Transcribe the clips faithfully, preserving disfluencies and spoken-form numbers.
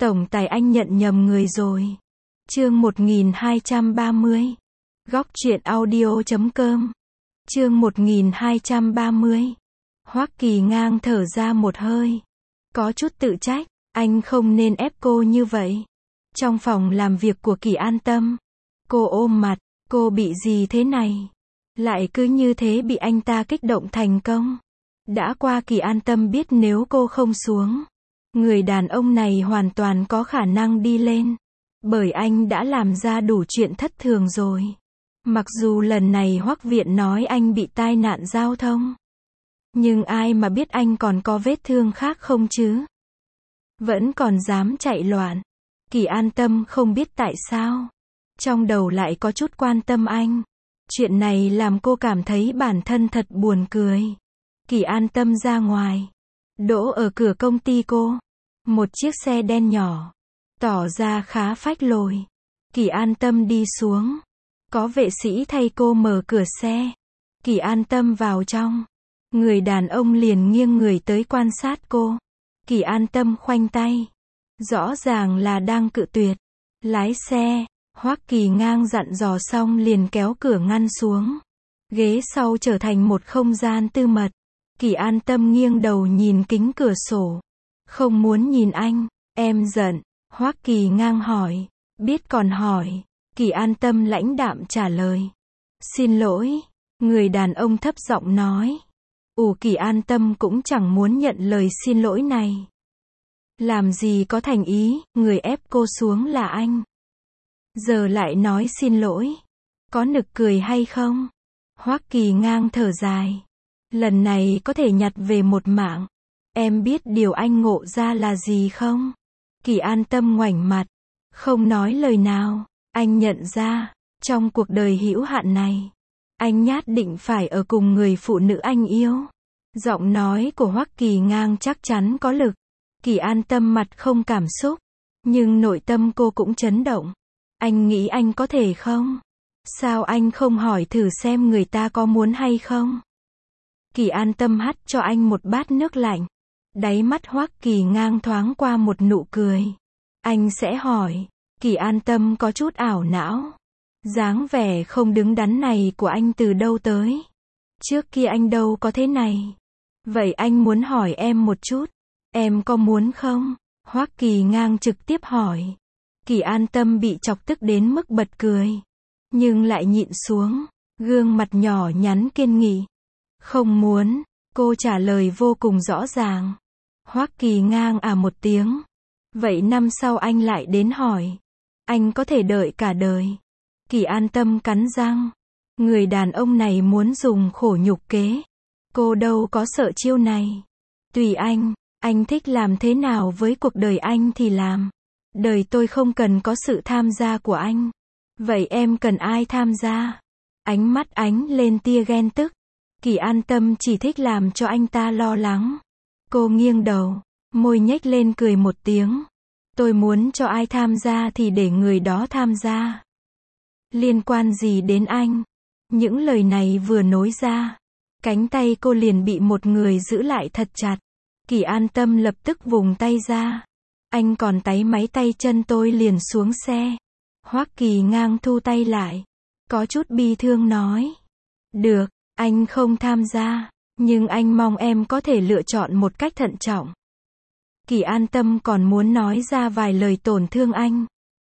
Tổng tài anh nhận nhầm người rồi. Chương một nghìn hai trăm ba mươi. Góc truyện audio chấm com. Chương một nghìn hai trăm ba mươi. Hoắc Kỳ Ngang thở ra một hơi. Có chút tự trách, anh không nên ép cô như vậy. Trong phòng làm việc của Kỳ An Tâm, cô ôm mặt, cô bị gì thế này? Lại cứ như thế bị anh ta kích động thành công. Đã qua Kỳ An Tâm biết nếu cô không xuống, người đàn ông này hoàn toàn có khả năng đi lên. Bởi anh đã làm ra đủ chuyện thất thường rồi. Mặc dù lần này Hoắc Viện nói anh bị tai nạn giao thông, nhưng ai mà biết anh còn có vết thương khác không chứ? Vẫn còn dám chạy loạn. Kỳ An Tâm không biết tại sao, trong đầu lại có chút quan tâm anh. Chuyện này làm cô cảm thấy bản thân thật buồn cười. Kỳ An Tâm ra ngoài, đỗ ở cửa công ty cô. Một chiếc xe đen nhỏ, tỏ ra khá phách lối. Kỳ An Tâm đi xuống. Có vệ sĩ thay cô mở cửa xe. Kỳ An Tâm vào trong. Người đàn ông liền nghiêng người tới quan sát cô. Kỳ An Tâm khoanh tay. Rõ ràng là đang cự tuyệt. Lái xe. Hoắc Kỳ Ngang dặn dò xong liền kéo cửa ngăn xuống. Ghế sau trở thành một không gian tư mật. Kỳ An Tâm nghiêng đầu nhìn kính cửa sổ. Không muốn nhìn anh. Em giận. Hoắc Kỳ Ngang hỏi. Biết còn hỏi. Kỳ An Tâm lãnh đạm trả lời. Xin lỗi. Người đàn ông thấp giọng nói. Ủa, Kỳ An Tâm cũng chẳng muốn nhận lời xin lỗi này. Làm gì có thành ý, người ép cô xuống là anh. Giờ lại nói xin lỗi. Có nực cười hay không? Hoắc Kỳ Ngang thở dài. Lần này có thể nhặt về một mạng. Em biết điều anh ngộ ra là gì không? Kỳ An Tâm ngoảnh mặt. Không nói lời nào. Anh nhận ra, trong cuộc đời hữu hạn này, anh nhất định phải ở cùng người phụ nữ anh yêu. Giọng nói của Hoắc Kỳ Ngang chắc chắn có lực. Kỳ An Tâm mặt không cảm xúc, nhưng nội tâm cô cũng chấn động. Anh nghĩ anh có thể không? Sao anh không hỏi thử xem người ta có muốn hay không? Kỳ An Tâm hắt cho anh một bát nước lạnh. Đáy mắt Hoắc Kỳ Ngang thoáng qua một nụ cười. Anh sẽ hỏi. Kỳ An Tâm có chút ảo não. Dáng vẻ không đứng đắn này của anh từ đâu tới? Trước kia anh đâu có thế này. Vậy anh muốn hỏi em một chút. Em có muốn không? Hoắc Kỳ Ngang trực tiếp hỏi. Kỳ An Tâm bị chọc tức đến mức bật cười. Nhưng lại nhịn xuống. Gương mặt nhỏ nhắn kiên nghị. Không muốn. Cô trả lời vô cùng rõ ràng. Hoắc Kỳ Ngang à một tiếng. Vậy năm sau anh lại đến hỏi. Anh có thể đợi cả đời. Kỳ An Tâm cắn răng. Người đàn ông này muốn dùng khổ nhục kế. Cô đâu có sợ chiêu này. Tùy anh. Anh thích làm thế nào với cuộc đời anh thì làm. Đời tôi không cần có sự tham gia của anh. Vậy em cần ai tham gia? Ánh mắt ánh lên tia ghen tức. Kỳ An Tâm chỉ thích làm cho anh ta lo lắng. Cô nghiêng đầu, môi nhếch lên cười một tiếng. Tôi muốn cho ai tham gia thì để người đó tham gia. Liên quan gì đến anh? Những lời này vừa nối ra, cánh tay cô liền bị một người giữ lại thật chặt. Kỳ An Tâm lập tức vùng tay ra. Anh còn táy máy tay chân tôi liền xuống xe. Hoắc Kỳ Ngang thu tay lại. Có chút bi thương nói. Được, anh không tham gia. Nhưng anh mong em có thể lựa chọn một cách thận trọng. Kỳ An Tâm còn muốn nói ra vài lời tổn thương anh.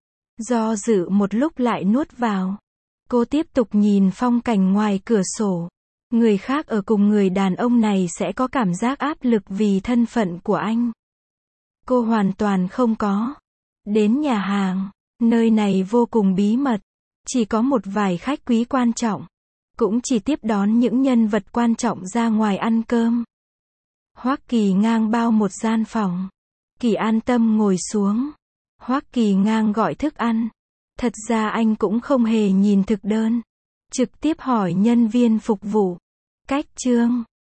Do dự một lúc lại nuốt vào. Cô tiếp tục nhìn phong cảnh ngoài cửa sổ. Người khác ở cùng người đàn ông này sẽ có cảm giác áp lực vì thân phận của anh. Cô hoàn toàn không có. Đến nhà hàng, nơi này vô cùng bí mật. Chỉ có một vài khách quý quan trọng. Cũng chỉ tiếp đón những nhân vật quan trọng ra ngoài ăn cơm. Hoắc Kỳ Ngang bao một gian phòng. Kỳ An Tâm ngồi xuống. Hoắc Kỳ Ngang gọi thức ăn. Thật ra anh cũng không hề nhìn thực đơn. Trực tiếp hỏi nhân viên phục vụ. Cách trương,